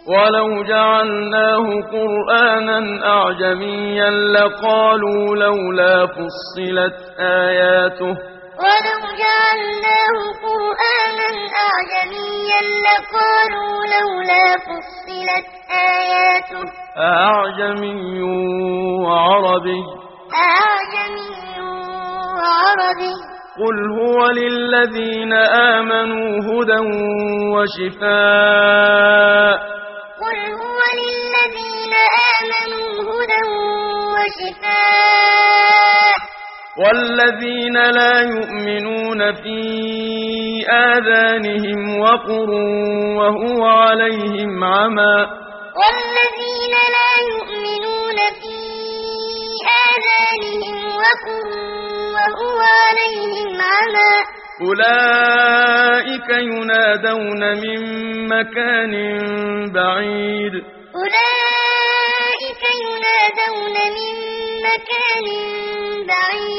ولو جعلناه قرآنا أعجميا لقالوا لولا فصلت آياته ولو جعلناه قرآنا أعجميا لقالوا لولا فصلت آياته أعجمي وعربي قل هو للذين آمنوا هدى وشفاء قل هو للذين آمنوا هدى وشفاء والذين لا يؤمنون في آذانهم وقر وهو عليهم عمى والذين لا يؤمنون في آذانهم وقر وهو عليهم عمى أولئك ينادون من مكان بعيد أولئك ينادون من مكان بعيد